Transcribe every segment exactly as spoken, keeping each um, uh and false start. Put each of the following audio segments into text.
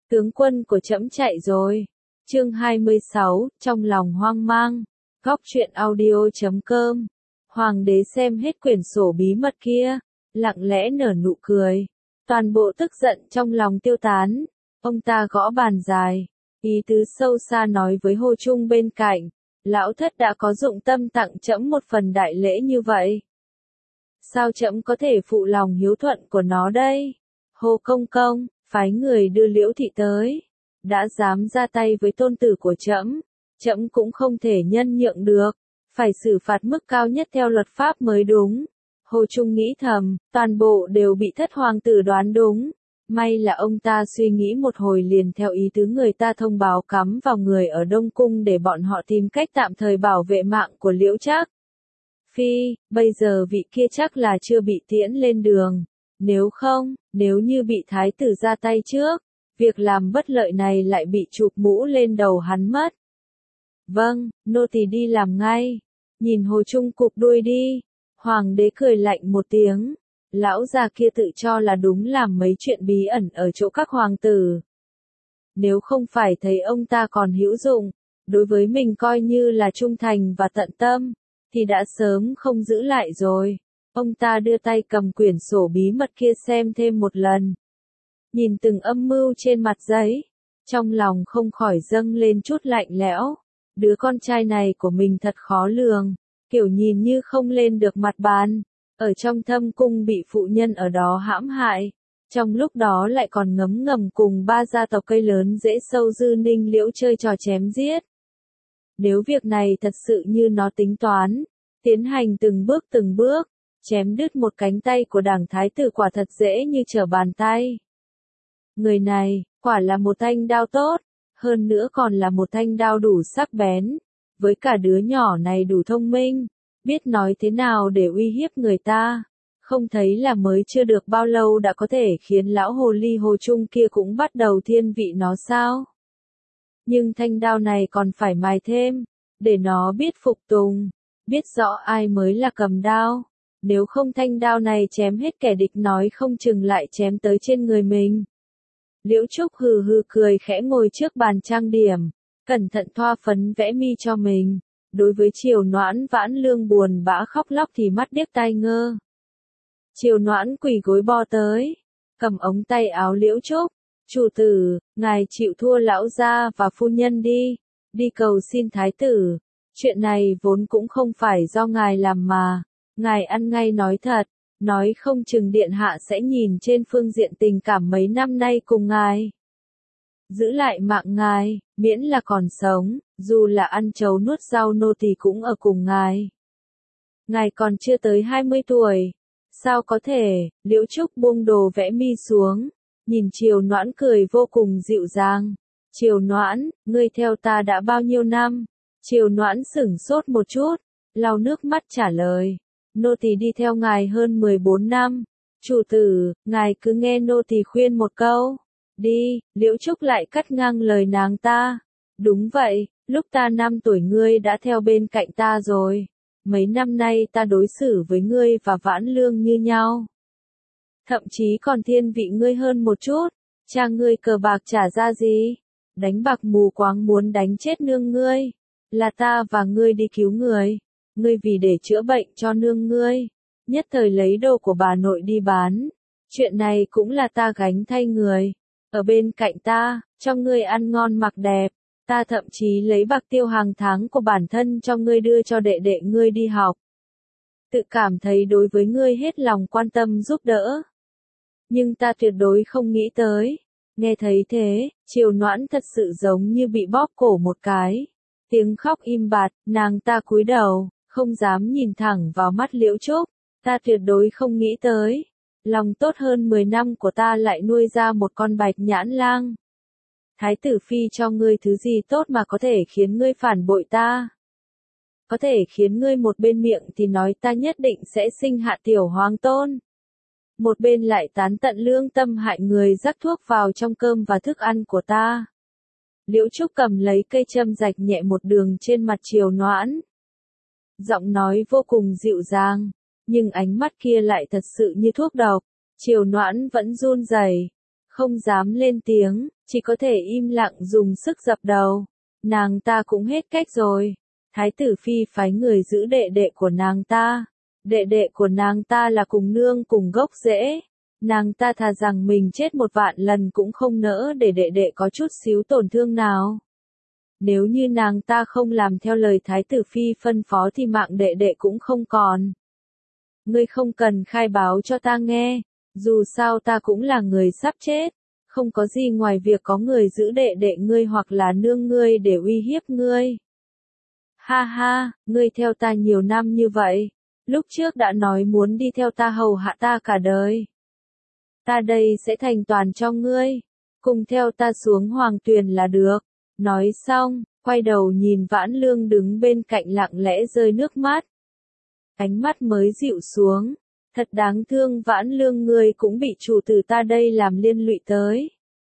Tướng quân của trẫm chạy rồi. Chương hai mươi sáu, trong lòng hoang mang. Góc truyện audio chấm com. Hoàng đế xem hết quyển sổ bí mật kia, lặng lẽ nở nụ cười. Toàn bộ tức giận trong lòng tiêu tán. Ông ta gõ bàn dài, ý tứ sâu xa nói với Hồ Trung bên cạnh, lão thất đã có dụng tâm tặng trẫm một phần đại lễ như vậy. Sao trẫm có thể phụ lòng hiếu thuận của nó đây? Hồ công công, phái người đưa Liễu thị tới, đã dám ra tay với tôn tử của trẫm, trẫm cũng không thể nhân nhượng được, phải xử phạt mức cao nhất theo luật pháp mới đúng. Hồ Trung nghĩ thầm, toàn bộ đều bị thất hoàng tử đoán đúng. May là ông ta suy nghĩ một hồi liền theo ý tứ người ta thông báo cắm vào người ở Đông Cung để bọn họ tìm cách tạm thời bảo vệ mạng của Liễu Trác. Phi, bây giờ vị kia chắc là chưa bị tiễn lên đường. Nếu không, nếu như bị thái tử ra tay trước, việc làm bất lợi này lại bị chụp mũ lên đầu hắn mất. Vâng, nô tỳ đi làm ngay. Nhìn Hồ Trung cụp đuôi đi. Hoàng đế cười lạnh một tiếng. Lão già kia tự cho là đúng làm mấy chuyện bí ẩn ở chỗ các hoàng tử. Nếu không phải thấy ông ta còn hữu dụng, đối với mình coi như là trung thành và tận tâm, thì đã sớm không giữ lại rồi. Ông ta đưa tay cầm quyển sổ bí mật kia xem thêm một lần. Nhìn từng âm mưu trên mặt giấy, trong lòng không khỏi dâng lên chút lạnh lẽo. Đứa con trai này của mình thật khó lường, kiểu nhìn như không lên được mặt bàn. Ở trong thâm cung bị phụ nhân ở đó hãm hại, trong lúc đó lại còn ngấm ngầm cùng ba gia tộc cây lớn rễ sâu Dư Ninh Liễu chơi trò chém giết. Nếu việc này thật sự như nó tính toán, tiến hành từng bước từng bước, chém đứt một cánh tay của đảng thái tử quả thật dễ như trở bàn tay. Người này, quả là một thanh đao tốt, hơn nữa còn là một thanh đao đủ sắc bén, với cả đứa nhỏ này đủ thông minh. Biết nói thế nào để uy hiếp người ta, không thấy là mới chưa được bao lâu đã có thể khiến lão hồ ly Hồ Trung kia cũng bắt đầu thiên vị nó sao? Nhưng thanh đao này còn phải mài thêm, để nó biết phục tùng, biết rõ ai mới là cầm đao. Nếu không thanh đao này chém hết kẻ địch nói không chừng lại chém tới trên người mình. Liễu Trúc hừ hừ cười khẽ ngồi trước bàn trang điểm, cẩn thận thoa phấn vẽ mi cho mình. Đối với Triều Noãn Vãn Lương buồn bã khóc lóc thì mắt điếc tai ngơ. Triều Noãn quỳ gối bo tới, cầm ống tay áo Liễu Trúc, chủ tử, ngài chịu thua lão gia và phu nhân đi, đi cầu xin thái tử, chuyện này vốn cũng không phải do ngài làm mà, ngài ăn ngay nói thật, nói không chừng điện hạ sẽ nhìn trên phương diện tình cảm mấy năm nay cùng ngài. Giữ lại mạng ngài, miễn là còn sống, dù là ăn trấu nuốt rau nô tỳ cũng ở cùng ngài. Ngài còn chưa tới hai mươi tuổi, sao có thể? Liễu Trúc buông đồ vẽ mi xuống, nhìn Triều Noãn cười vô cùng dịu dàng. Triều Noãn, ngươi theo ta đã bao nhiêu năm? Triều Noãn sửng sốt một chút, lau nước mắt trả lời, nô tỳ đi theo ngài hơn mười bốn năm. Chủ tử, ngài cứ nghe nô tỳ khuyên một câu. Đi, Liễu Trúc lại cắt ngang lời nàng ta. Đúng vậy, lúc ta năm tuổi ngươi đã theo bên cạnh ta rồi. Mấy năm nay ta đối xử với ngươi và Vãn Lương như nhau. Thậm chí còn thiên vị ngươi hơn một chút. Cha ngươi cờ bạc trả ra gì? Đánh bạc mù quáng muốn đánh chết nương ngươi. Là ta và ngươi đi cứu người. Ngươi vì để chữa bệnh cho nương ngươi, nhất thời lấy đồ của bà nội đi bán. Chuyện này cũng là ta gánh thay người. Ở bên cạnh ta, cho ngươi ăn ngon mặc đẹp, ta thậm chí lấy bạc tiêu hàng tháng của bản thân cho ngươi đưa cho đệ đệ ngươi đi học. Tự cảm thấy đối với ngươi hết lòng quan tâm giúp đỡ. Nhưng ta tuyệt đối không nghĩ tới. Nghe thấy thế, Triều Noãn thật sự giống như bị bóp cổ một cái. Tiếng khóc im bặt, nàng ta cúi đầu, không dám nhìn thẳng vào mắt Liễu Trúc. Ta tuyệt đối không nghĩ tới. Lòng tốt hơn mười năm của ta lại nuôi ra một con bạch nhãn lang. Thái tử phi cho ngươi thứ gì tốt mà có thể khiến ngươi phản bội ta? Có thể khiến ngươi một bên miệng thì nói ta nhất định sẽ sinh hạ tiểu hoàng tôn. Một bên lại tán tận lương tâm hại người rắc thuốc vào trong cơm và thức ăn của ta. Liễu Trúc cầm lấy cây châm rạch nhẹ một đường trên mặt Triều Noãn. Giọng nói vô cùng dịu dàng. Nhưng ánh mắt kia lại thật sự như thuốc độc. Triều Noãn vẫn run rẩy, không dám lên tiếng, chỉ có thể im lặng dùng sức dập đầu. Nàng ta cũng hết cách rồi. Thái tử phi phái người giữ đệ đệ của nàng ta. Đệ đệ của nàng ta là cùng nương cùng gốc rễ. Nàng ta thà rằng mình chết một vạn lần cũng không nỡ để đệ đệ có chút xíu tổn thương nào. Nếu như nàng ta không làm theo lời thái tử phi phân phó thì mạng đệ đệ cũng không còn. Ngươi không cần khai báo cho ta nghe, dù sao ta cũng là người sắp chết, không có gì ngoài việc có người giữ đệ đệ ngươi hoặc là nương ngươi để uy hiếp ngươi. Ha ha, ngươi theo ta nhiều năm như vậy, lúc trước đã nói muốn đi theo ta hầu hạ ta cả đời. Ta đây sẽ thành toàn cho ngươi, cùng theo ta xuống hoàng tuyền là được. Nói xong, quay đầu nhìn Vãn Lương đứng bên cạnh lặng lẽ rơi nước mắt. Ánh mắt mới dịu xuống, thật đáng thương Vãn Lương ngươi cũng bị chủ tử ta đây làm liên lụy tới.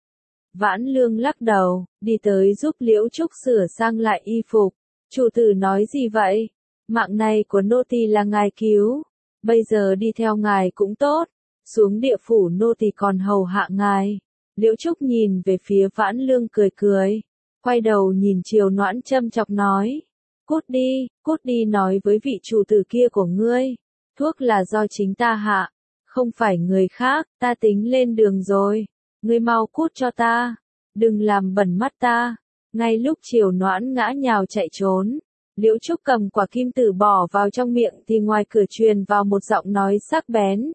Vãn Lương lắc đầu, đi tới giúp Liễu Trúc sửa sang lại y phục. Chủ tử nói gì vậy? Mạng này của nô tỳ là ngài cứu, bây giờ đi theo ngài cũng tốt, xuống địa phủ nô tỳ còn hầu hạ ngài. Liễu Trúc nhìn về phía Vãn Lương cười cười, quay đầu nhìn Triều Noãn châm chọc nói, cút đi, cút đi nói với vị chủ tử kia của ngươi, thuốc là do chính ta hạ, không phải người khác, ta tính lên đường rồi, ngươi mau cút cho ta, đừng làm bẩn mắt ta. Ngay lúc Triều Noãn ngã nhào chạy trốn, Liễu Trúc cầm quả kim tử bỏ vào trong miệng thì ngoài cửa truyền vào một giọng nói sắc bén.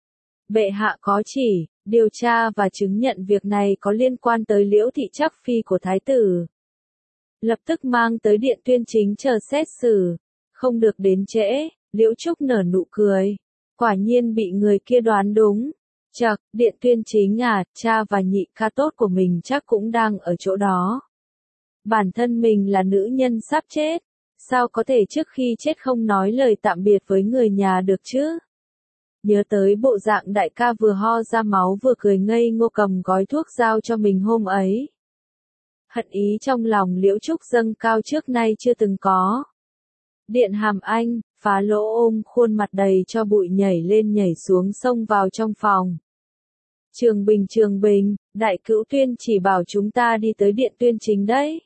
Bệ hạ có chỉ, điều tra và chứng nhận việc này có liên quan tới Liễu thị Trắc phi của thái tử. Lập tức mang tới điện tuyên chính chờ xét xử, không được đến trễ. Liễu Trúc nở nụ cười, quả nhiên bị người kia đoán đúng. Chậc, điện tuyên chính à, cha và nhị ca tốt của mình chắc cũng đang ở chỗ đó. Bản thân mình là nữ nhân sắp chết, sao có thể trước khi chết không nói lời tạm biệt với người nhà được chứ? Nhớ tới bộ dạng đại ca vừa ho ra máu vừa cười ngây ngô cầm gói thuốc giao cho mình hôm ấy. Hận ý trong lòng Liễu Trúc dâng cao trước nay chưa từng có. Điện Hàm Anh, Phá Lỗ ôm khuôn mặt đầy cho bụi nhảy lên nhảy xuống xông vào trong phòng. Trường Bình Trường Bình, đại cữu tuyên chỉ bảo chúng ta đi tới điện tuyên chính đấy.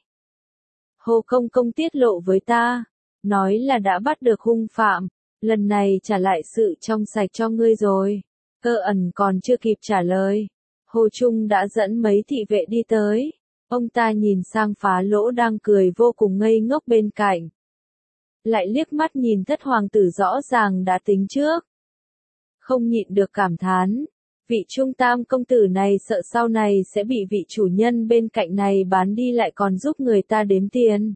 Hồ Công Công tiết lộ với ta, nói là đã bắt được hung phạm, lần này trả lại sự trong sạch cho ngươi rồi. Cơ Ẩn còn chưa kịp trả lời, Hồ Trung đã dẫn mấy thị vệ đi tới. Ông ta nhìn sang Phá Lỗ đang cười vô cùng ngây ngốc bên cạnh. Lại liếc mắt nhìn thất hoàng tử rõ ràng đã tính trước. Không nhịn được cảm thán, vị trung tam công tử này sợ sau này sẽ bị vị chủ nhân bên cạnh này bán đi lại còn giúp người ta đếm tiền.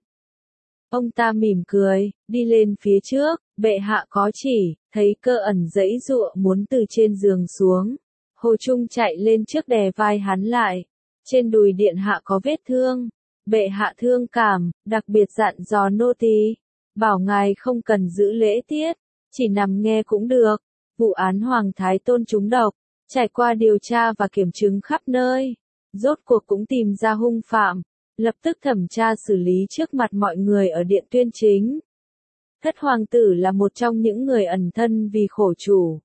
Ông ta mỉm cười, đi lên phía trước, bệ hạ có chỉ, thấy Cơ Ẩn giãy giụa muốn từ trên giường xuống. Hồ Trung chạy lên trước đè vai hắn lại, trên đùi điện hạ có vết thương, bệ hạ thương cảm, đặc biệt dặn dò nô tỳ, bảo ngài không cần giữ lễ tiết, chỉ nằm nghe cũng được. Vụ án Hoàng Thái Tôn trúng độc, trải qua điều tra và kiểm chứng khắp nơi, rốt cuộc cũng tìm ra hung phạm, lập tức thẩm tra xử lý trước mặt mọi người ở điện tuyên chính. Thất hoàng tử là một trong những người ẩn thân vì khổ chủ,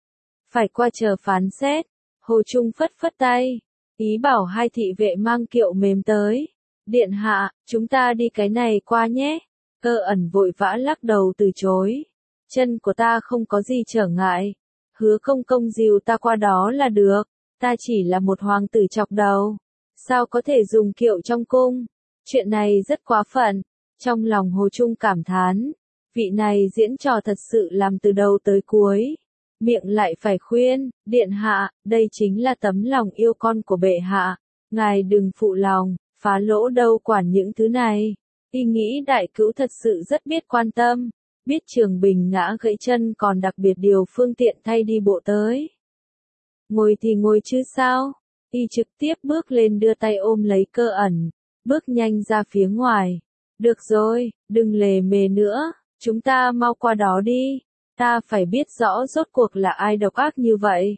phải qua chờ phán xét. Hồ Trung phất phất tay, ý bảo hai thị vệ mang kiệu mềm tới. Điện hạ, chúng ta đi cái này qua nhé. Cơ Ẩn vội vã lắc đầu từ chối. Chân của ta không có gì trở ngại. Hứa công công dìu ta qua đó là được. Ta chỉ là một hoàng tử chọc đầu. Sao có thể dùng kiệu trong cung? Chuyện này rất quá phận. Trong lòng Hồ Trung cảm thán. Vị này diễn trò thật sự làm từ đầu tới cuối. Miệng lại phải khuyên, điện hạ, đây chính là tấm lòng yêu con của bệ hạ. Ngài đừng phụ lòng, Phá Lỗ đâu quản những thứ này. Y nghĩ đại cữu thật sự rất biết quan tâm. Biết Trường Bình ngã gãy chân còn đặc biệt điều phương tiện thay đi bộ tới. Ngồi thì ngồi chứ sao? Y trực tiếp bước lên đưa tay ôm lấy Cơ Ẩn, bước nhanh ra phía ngoài. Được rồi, đừng lề mề nữa, chúng ta mau qua đó đi. Ta phải biết rõ rốt cuộc là ai độc ác như vậy.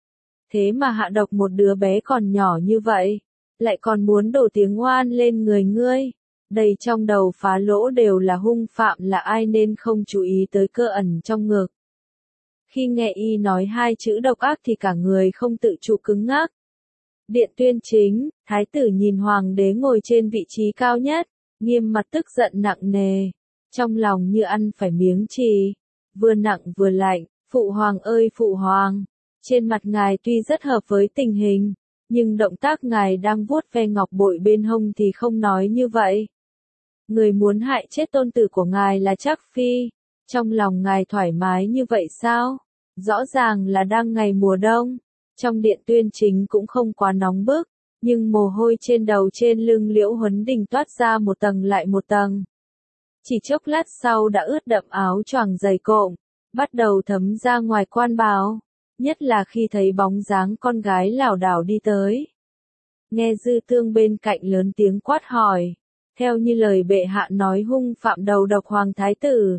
Thế mà hạ độc một đứa bé còn nhỏ như vậy, lại còn muốn đổ tiếng oan lên người ngươi. Đầy trong đầu Phá Lỗ đều là hung phạm là ai nên không chú ý tới Cơ Ẩn trong ngực. Khi nghe y nói hai chữ độc ác thì cả người không tự chủ cứng ngắc. Điện tuyên chính, thái tử nhìn hoàng đế ngồi trên vị trí cao nhất, nghiêm mặt tức giận nặng nề, trong lòng như ăn phải miếng chì, vừa nặng vừa lạnh, phụ hoàng ơi phụ hoàng, trên mặt ngài tuy rất hợp với tình hình, nhưng động tác ngài đang vuốt ve ngọc bội bên hông thì không nói như vậy. Người muốn hại chết tôn tử của ngài là Trác Phi, trong lòng ngài thoải mái như vậy sao? Rõ ràng là đang ngày mùa đông, trong điện tuyên chính cũng không quá nóng bức, nhưng mồ hôi trên đầu trên lưng Liễu Huấn Đình toát ra một tầng lại một tầng. Chỉ chốc lát sau đã ướt đậm áo choàng dày cộm, bắt đầu thấm ra ngoài quan bào, nhất là khi thấy bóng dáng con gái lảo đảo đi tới. Nghe Dư Tương bên cạnh lớn tiếng quát hỏi, theo như lời bệ hạ nói hung phạm đầu độc hoàng thái tử.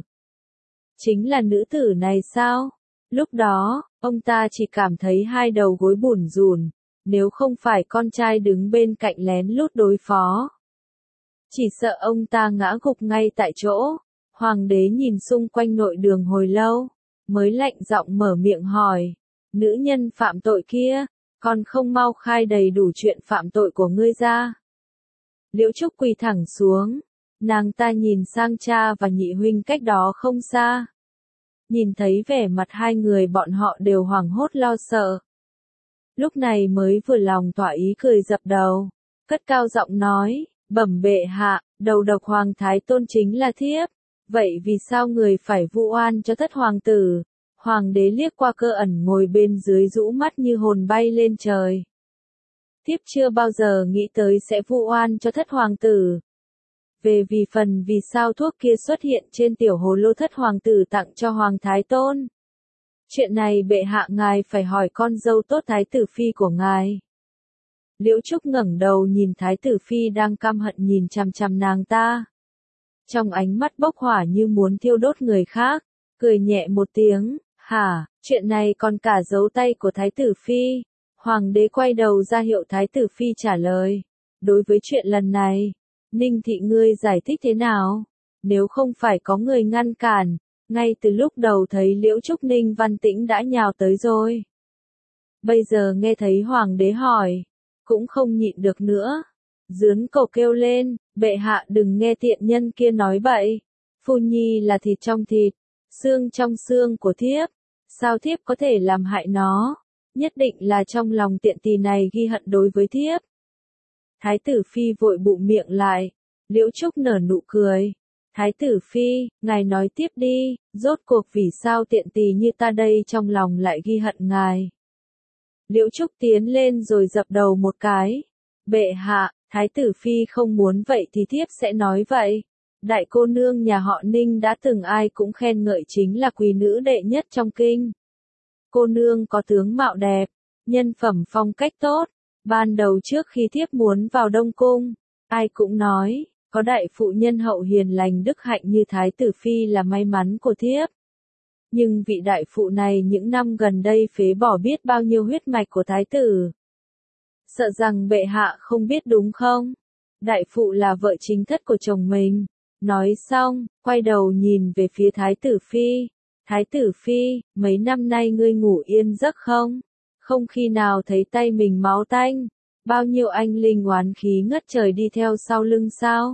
Chính là nữ tử này sao? Lúc đó, ông ta chỉ cảm thấy hai đầu gối bủn rủn, nếu không phải con trai đứng bên cạnh lén lút đối phó. Chỉ sợ ông ta ngã gục ngay tại chỗ. Hoàng đế nhìn xung quanh nội đường hồi lâu, mới lạnh giọng mở miệng hỏi, nữ nhân phạm tội kia, còn không mau khai đầy đủ chuyện phạm tội của ngươi ra. Liễu Trúc quỳ thẳng xuống, nàng ta nhìn sang cha và nhị huynh cách đó không xa. Nhìn thấy vẻ mặt hai người bọn họ đều hoảng hốt lo sợ. Lúc này mới vừa lòng thỏa ý cười dập đầu, cất cao giọng nói, bẩm bệ hạ, đầu độc hoàng thái tôn chính là thiếp. Vậy vì sao người phải vu oan cho thất hoàng tử? Hoàng đế liếc qua Cơ Ẩn ngồi bên dưới rũ mắt như hồn bay lên trời. Thiếp chưa bao giờ nghĩ tới sẽ vu oan cho thất hoàng tử. Về vì phần vì sao thuốc kia xuất hiện trên tiểu hồ lô thất hoàng tử tặng cho hoàng thái tôn. Chuyện này bệ hạ ngài phải hỏi con dâu tốt thái tử phi của ngài. Liễu Trúc ngẩng đầu nhìn thái tử phi đang căm hận nhìn chằm chằm nàng ta. Trong ánh mắt bốc hỏa như muốn thiêu đốt người khác, cười nhẹ một tiếng, hả, chuyện này còn cả dấu tay của thái tử phi. Hoàng đế quay đầu ra hiệu thái tử phi trả lời. Đối với chuyện lần này, Ninh thị ngươi giải thích thế nào? Nếu không phải có người ngăn cản, ngay từ lúc đầu thấy Liễu Trúc Ninh Văn Tĩnh đã nhào tới rồi. Bây giờ nghe thấy hoàng đế hỏi, cũng không nhịn được nữa. Dướn cổ kêu lên, bệ hạ đừng nghe tiện nhân kia nói bậy. Phu nhi là thịt trong thịt, xương trong xương của thiếp. Sao thiếp có thể làm hại nó? Nhất định là trong lòng tiện tỳ này ghi hận đối với thiếp. Thái tử phi vội bụng miệng lại. Liễu Trúc nở nụ cười. Thái tử phi, ngài nói tiếp đi, rốt cuộc vì sao tiện tỳ như ta đây trong lòng lại ghi hận ngài. Liễu Trúc tiến lên rồi dập đầu một cái. Bệ hạ, thái tử phi không muốn vậy thì thiếp sẽ nói vậy. Đại cô nương nhà họ Ninh đã từng ai cũng khen ngợi chính là quý nữ đệ nhất trong kinh. Cô nương có tướng mạo đẹp, nhân phẩm phong cách tốt. Ban đầu trước khi thiếp muốn vào Đông Cung, ai cũng nói, có đại phụ nhân hậu hiền lành đức hạnh như thái tử phi là may mắn của thiếp. Nhưng vị đại phụ này những năm gần đây phế bỏ biết bao nhiêu huyết mạch của thái tử. Sợ rằng bệ hạ không biết đúng không? Đại phụ là vợ chính thất của chồng mình. Nói xong, quay đầu nhìn về phía thái tử phi. Thái tử phi, mấy năm nay ngươi ngủ yên giấc không? Không khi nào thấy tay mình máu tanh. Bao nhiêu anh linh oán khí ngất trời đi theo sau lưng sao?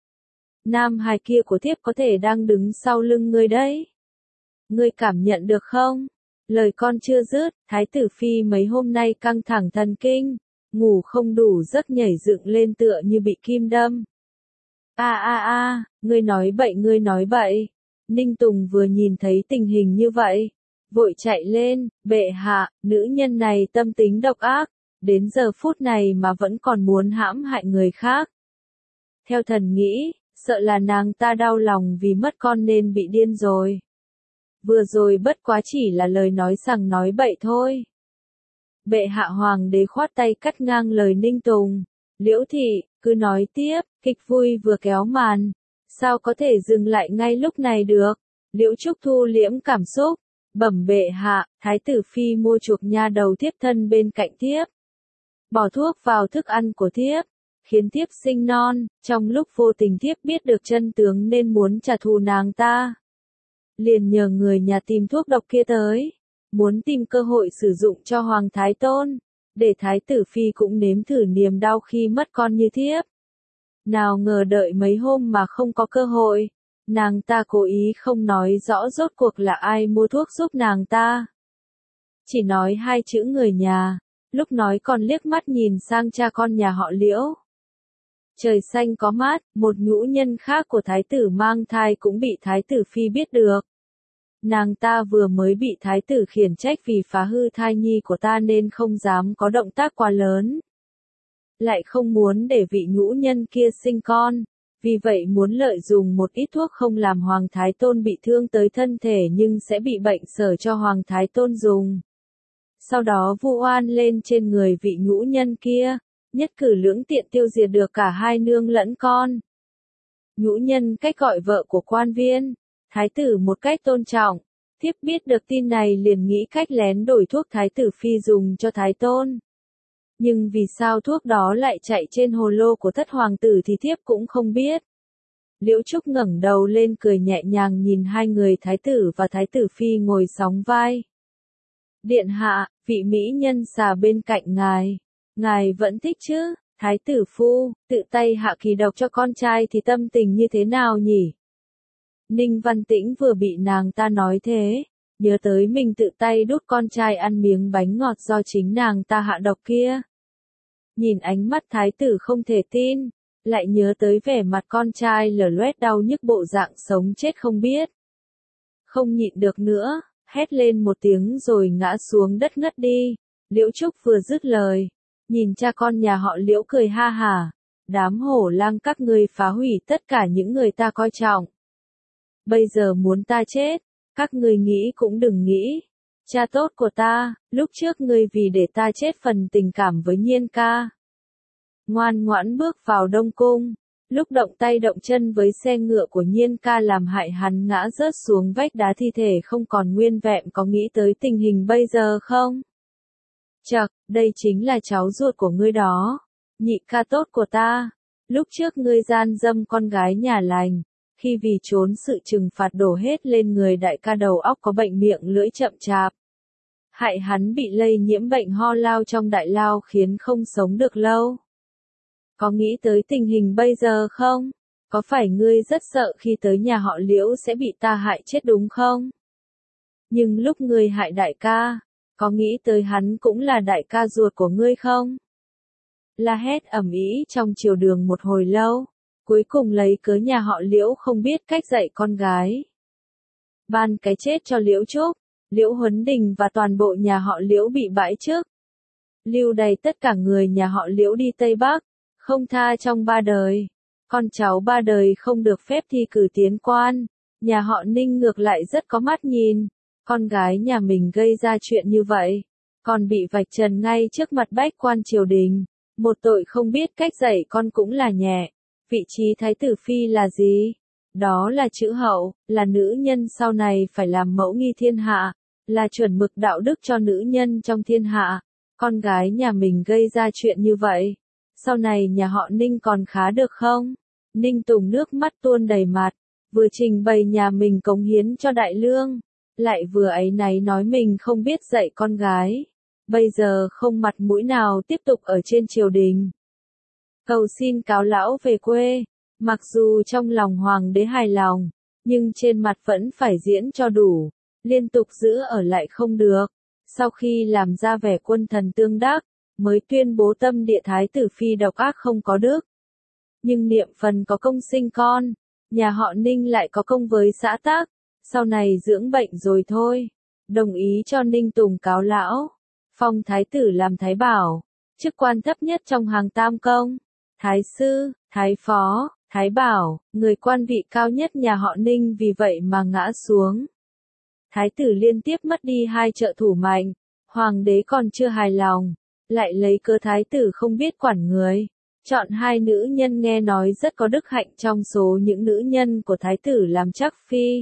Nam hài kia của thiếp có thể đang đứng sau lưng ngươi đấy. Ngươi cảm nhận được không? Lời con chưa dứt, thái tử phi mấy hôm nay căng thẳng thần kinh, ngủ không đủ giấc nhảy dựng lên tựa như bị kim đâm. A a a, ngươi nói bậy ngươi nói bậy. Ninh Tùng vừa nhìn thấy tình hình như vậy, vội chạy lên, bệ hạ, nữ nhân này tâm tính độc ác, đến giờ phút này mà vẫn còn muốn hãm hại người khác. Theo thần nghĩ, sợ là nàng ta đau lòng vì mất con nên bị điên rồi. Vừa rồi bất quá chỉ là lời nói rằng nói bậy thôi. Bệ hạ hoàng đế khoát tay cắt ngang lời Ninh Tùng. Liễu thị, cứ nói tiếp, kịch vui vừa kéo màn. Sao có thể dừng lại ngay lúc này được? Liễu Trúc thu liễm cảm xúc. Bẩm bệ hạ, thái tử phi mua chuộc nha đầu thiếp thân bên cạnh thiếp. Bỏ thuốc vào thức ăn của thiếp, khiến thiếp sinh non. Trong lúc vô tình thiếp biết được chân tướng nên muốn trả thù nàng ta. Liền nhờ người nhà tìm thuốc độc kia tới, muốn tìm cơ hội sử dụng cho Hoàng Thái Tôn. để thái tử phi cũng nếm thử niềm đau khi mất con như thiếp. Nào ngờ đợi mấy hôm mà không có cơ hội, nàng ta cố ý không nói rõ rốt cuộc là ai mua thuốc giúp nàng ta. Chỉ nói hai chữ người nhà, lúc nói còn liếc mắt nhìn sang cha con nhà họ Liễu. Trời xanh có mát, một nhũ nhân khác của thái tử mang thai cũng bị thái tử phi biết được. Nàng ta vừa mới bị thái tử khiển trách vì phá hư thai nhi của ta nên không dám có động tác quá lớn. Lại không muốn để vị nhũ nhân kia sinh con, vì vậy muốn lợi dụng một ít thuốc không làm Hoàng Thái Tôn bị thương tới thân thể nhưng sẽ bị bệnh sở cho Hoàng Thái Tôn dùng. Sau đó vu oan lên trên người vị nhũ nhân kia, nhất cử lưỡng tiện tiêu diệt được cả hai nương lẫn con. Nhũ nhân cách gọi vợ của quan viên, thái tử một cách tôn trọng, thiếp biết được tin này liền nghĩ cách lén đổi thuốc thái tử phi dùng cho Thái Tôn. Nhưng vì sao thuốc đó lại chạy trên hồ lô của thất hoàng tử thì thiếp cũng không biết. Liễu Trúc ngẩng đầu lên cười nhẹ nhàng nhìn hai người thái tử và thái tử phi ngồi sóng vai. Điện hạ, vị mỹ nhân xà bên cạnh ngài, ngài vẫn thích chứ? Thái tử phu, tự tay hạ kỳ độc cho con trai thì tâm tình như thế nào nhỉ? Ninh Văn Tĩnh vừa bị nàng ta nói thế, nhớ tới mình tự tay đút con trai ăn miếng bánh ngọt do chính nàng ta hạ độc kia. Nhìn ánh mắt thái tử không thể tin, lại nhớ tới vẻ mặt con trai lở loét đau nhức bộ dạng sống chết không biết. Không nhịn được nữa, hét lên một tiếng rồi ngã xuống đất ngất đi. Liễu Trúc vừa dứt lời, nhìn cha con nhà họ Liễu cười ha hả, đám hổ lang các ngươi phá hủy tất cả những người ta coi trọng. Bây giờ muốn ta chết, các ngươi nghĩ cũng đừng nghĩ. Cha tốt của ta, lúc trước ngươi vì để ta chết phần tình cảm với Nhiên ca. Ngoan ngoãn bước vào Đông Cung, lúc động tay động chân với xe ngựa của Nhiên ca làm hại hắn ngã rớt xuống vách đá thi thể không còn nguyên vẹn, có nghĩ tới tình hình bây giờ không? Chậc, đây chính là cháu ruột của ngươi đó, nhị ca tốt của ta. Lúc trước ngươi gian dâm con gái nhà lành, khi vì trốn sự trừng phạt đổ hết lên người đại ca đầu óc có bệnh miệng lưỡi chậm chạp. Hại hắn bị lây nhiễm bệnh ho lao trong đại lao khiến không sống được lâu. Có nghĩ tới tình hình bây giờ không? Có phải ngươi rất sợ khi tới nhà họ Liễu sẽ bị ta hại chết đúng không? Nhưng lúc ngươi hại đại ca, có nghĩ tới hắn cũng là đại ca ruột của ngươi không? La hét ầm ĩ trong triều đường một hồi lâu, cuối cùng lấy cớ nhà họ Liễu không biết cách dạy con gái. Ban cái chết cho Liễu Trúc, Liễu Huấn Đình và toàn bộ nhà họ Liễu bị bãi chức. Lưu đày tất cả người nhà họ Liễu đi Tây Bắc, không tha trong ba đời. Con cháu ba đời không được phép thi cử tiến quan, nhà họ Ninh ngược lại rất có mắt nhìn. Con gái nhà mình gây ra chuyện như vậy, còn bị vạch trần ngay trước mặt bách quan triều đình. Một tội không biết cách dạy con cũng là nhẹ. Vị trí thái tử phi là gì? Đó là chữ hậu, là nữ nhân sau này phải làm mẫu nghi thiên hạ, là chuẩn mực đạo đức cho nữ nhân trong thiên hạ. Con gái nhà mình gây ra chuyện như vậy, sau này nhà họ Ninh còn khá được không? Ninh Tùng nước mắt tuôn đầy mặt, vừa trình bày nhà mình cống hiến cho đại lương, lại vừa áy náy nói mình không biết dạy con gái. Bây giờ không mặt mũi nào tiếp tục ở trên triều đình. Cầu xin cáo lão về quê, mặc dù trong lòng hoàng đế hài lòng, nhưng trên mặt vẫn phải diễn cho đủ, liên tục giữ ở lại không được. Sau khi làm ra vẻ quân thần tương đắc, mới tuyên bố tâm địa thái tử phi độc ác không có đức. Nhưng niệm phần có công sinh con, nhà họ Ninh lại có công với xã tắc, sau này dưỡng bệnh rồi thôi. Đồng ý cho Ninh Tùng cáo lão, phong thái tử làm thái bảo, chức quan thấp nhất trong hàng tam công. Thái sư, thái phó, thái bảo, người quan vị cao nhất nhà họ Ninh vì vậy mà ngã xuống. Thái tử liên tiếp mất đi hai trợ thủ mạnh, hoàng đế còn chưa hài lòng, lại lấy cớ thái tử không biết quản người, chọn hai nữ nhân nghe nói rất có đức hạnh trong số những nữ nhân của thái tử làm chắc phi.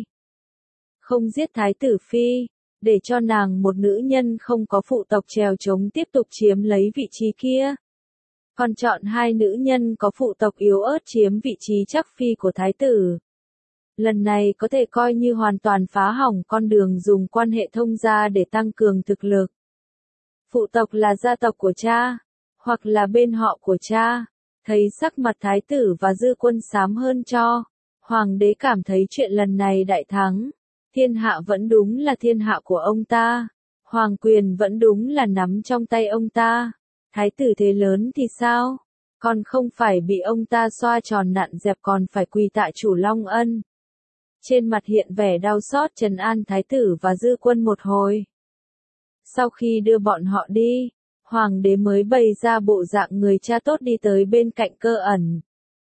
Không giết thái tử phi, để cho nàng một nữ nhân không có phụ tộc trèo trống tiếp tục chiếm lấy vị trí kia. Còn chọn hai nữ nhân có phụ tộc yếu ớt chiếm vị trí chắc phi của thái tử. Lần này có thể coi như hoàn toàn phá hỏng con đường dùng quan hệ thông gia để tăng cường thực lực. phụ tộc là gia tộc của cha, hoặc là bên họ của cha. Thấy sắc mặt thái tử và dư quân xám hơn cho, hoàng đế cảm thấy chuyện lần này đại thắng. Thiên hạ vẫn đúng là thiên hạ của ông ta, hoàng quyền vẫn đúng là nắm trong tay ông ta. Thái tử thế lớn thì sao? Còn không phải bị ông ta xoa tròn nặn dẹp, còn phải quỳ tạ chủ Long Ân. Trên mặt hiện vẻ đau xót trấn an thái tử và dư quân một hồi. Sau khi đưa bọn họ đi, hoàng đế mới bày ra bộ dạng người cha tốt đi tới bên cạnh Cơ Ẩn.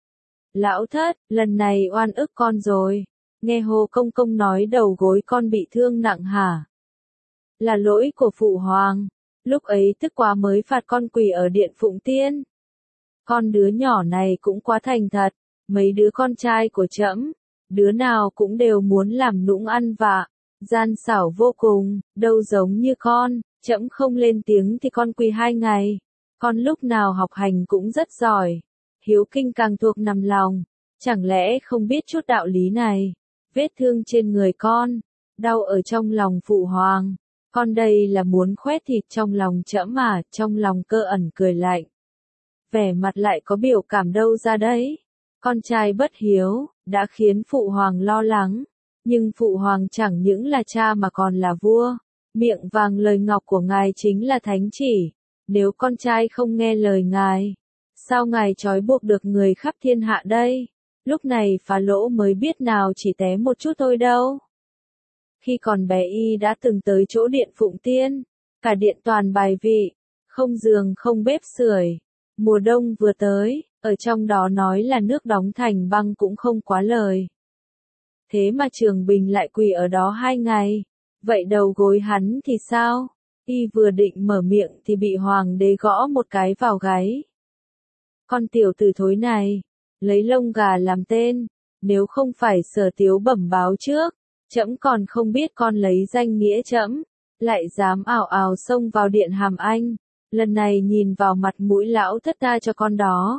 Lão thất, lần này oan ức con rồi. Nghe Hồ Công Công nói đầu gối con bị thương nặng hả? Là lỗi của phụ hoàng. Lúc ấy tức quá mới phạt con quỳ ở điện Phụng Tiên. Con đứa nhỏ này cũng quá thành thật. Mấy đứa con trai của trẫm, đứa nào cũng đều muốn làm nũng ăn vạ, gian xảo vô cùng, đâu giống như con. Trẫm không lên tiếng thì con quỳ hai ngày. Con lúc nào học hành cũng rất giỏi. Hiếu kinh càng thuộc nằm lòng. Chẳng lẽ không biết chút đạo lý này? Vết thương trên người con, đau ở trong lòng phụ hoàng. Con đây là muốn khoét thịt trong lòng trẫm mà. Trong lòng Cơ Ẩn cười lạnh. Vẻ mặt lại có biểu cảm đâu ra đấy. Con trai bất hiếu, đã khiến phụ hoàng lo lắng. Nhưng phụ hoàng chẳng những là cha mà còn là vua. Miệng vàng lời ngọc của ngài chính là thánh chỉ. Nếu con trai không nghe lời ngài, sao ngài trói buộc được người khắp thiên hạ đây? Lúc này Phá Lỗ mới biết nào chỉ té một chút thôi đâu. Khi còn bé y đã từng tới chỗ điện Phụng Tiên. Cả điện toàn bài vị, không giường không bếp sưởi. Mùa đông vừa tới, ở trong đó nói là nước đóng thành băng cũng không quá lời. Thế mà Trường Bình lại quỳ ở đó hai ngày. Vậy đầu gối hắn thì sao? Y vừa định mở miệng thì bị hoàng đế gõ một cái vào gáy. Con tiểu tử thối này, lấy lông gà làm tên, nếu không phải Sở Tiếu bẩm báo trước, trẫm còn không biết con lấy danh nghĩa trẫm, lại dám ảo ảo xông vào điện Hàm Anh, lần này nhìn vào mặt mũi lão thất ta cho con đó.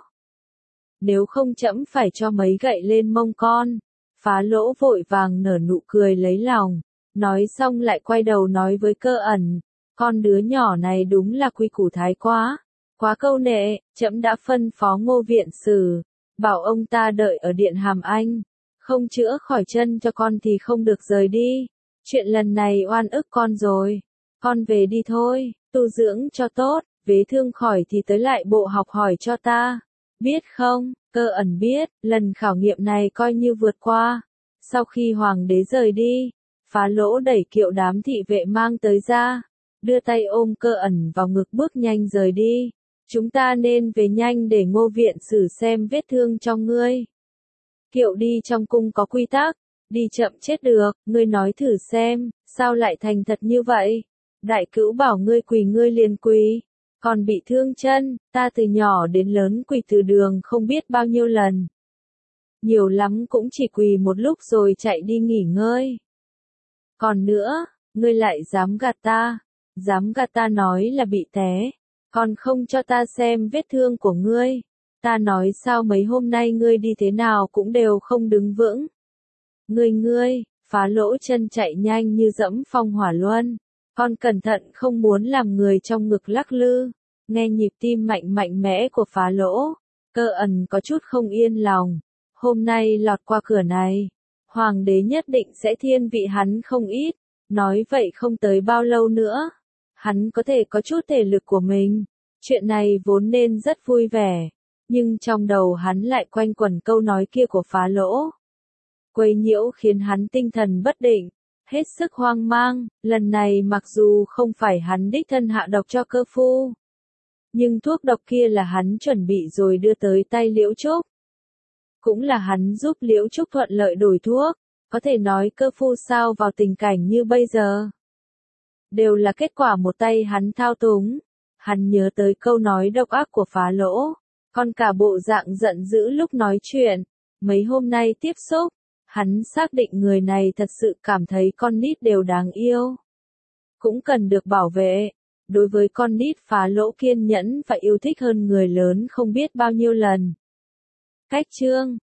Nếu không trẫm phải cho mấy gậy lên mông con. Phá Lỗ vội vàng nở nụ cười lấy lòng, nói xong lại quay đầu nói với Cơ Ẩn, con đứa nhỏ này đúng là quy củ thái quá, quá câu nệ, trẫm đã phân phó Ngô viện sử, bảo ông ta đợi ở điện Hàm Anh, không chữa khỏi chân cho con thì không được rời đi. Chuyện lần này oan ức con rồi, con về đi thôi, tu dưỡng cho tốt, vế thương khỏi thì tới lại bộ học hỏi cho ta, biết không? Cơ Ẩn biết, lần khảo nghiệm này coi như vượt qua. Sau khi hoàng đế rời đi, Phá Lỗ đẩy kiệu đám thị vệ mang tới ra, đưa tay ôm Cơ Ẩn vào ngực bước nhanh rời đi. Chúng ta nên về nhanh để Ngô viện sử xem vết thương trong ngươi. Kiệu đi trong cung có quy tắc, đi chậm chết được, ngươi nói thử xem, sao lại thành thật như vậy? Đại cữu bảo ngươi quỳ ngươi liền quỳ, còn bị thương chân, ta từ nhỏ đến lớn quỳ từ đường không biết bao nhiêu lần. Nhiều lắm cũng chỉ quỳ một lúc rồi chạy đi nghỉ ngơi. Còn nữa, ngươi lại dám gạt ta, dám gạt ta nói là bị té, còn không cho ta xem vết thương của ngươi. Ta nói sao mấy hôm nay ngươi đi thế nào cũng đều không đứng vững. Ngươi ngươi, Phá Lỗ chân chạy nhanh như dẫm phong hỏa luân. Con cẩn thận không muốn làm người trong ngực lắc lư. Nghe nhịp tim mạnh mạnh mẽ của Phá Lỗ, Cơ Ẩn có chút không yên lòng. Hôm nay lọt qua cửa này, hoàng đế nhất định sẽ thiên vị hắn không ít. Nói vậy không tới bao lâu nữa, hắn có thể có chút thể lực của mình. Chuyện này vốn nên rất vui vẻ, nhưng trong đầu hắn lại quanh quẩn câu nói kia của Phá Lỗ. Quấy nhiễu khiến hắn tinh thần bất định, hết sức hoang mang. Lần này mặc dù không phải hắn đích thân hạ độc cho Cơ Phu, nhưng thuốc độc kia là hắn chuẩn bị rồi đưa tới tay Liễu Trúc. Cũng là hắn giúp Liễu Trúc thuận lợi đổi thuốc, có thể nói Cơ Phu sao vào tình cảnh như bây giờ. Đều là kết quả một tay hắn thao túng. Hắn nhớ tới câu nói độc ác của Phá Lỗ, còn cả bộ dạng giận dữ lúc nói chuyện. Mấy hôm nay tiếp xúc, hắn xác định người này thật sự cảm thấy con nít đều đáng yêu, cũng cần được bảo vệ. Đối với con nít Phá Lỗ kiên nhẫn và yêu thích hơn người lớn không biết bao nhiêu lần. Cách chương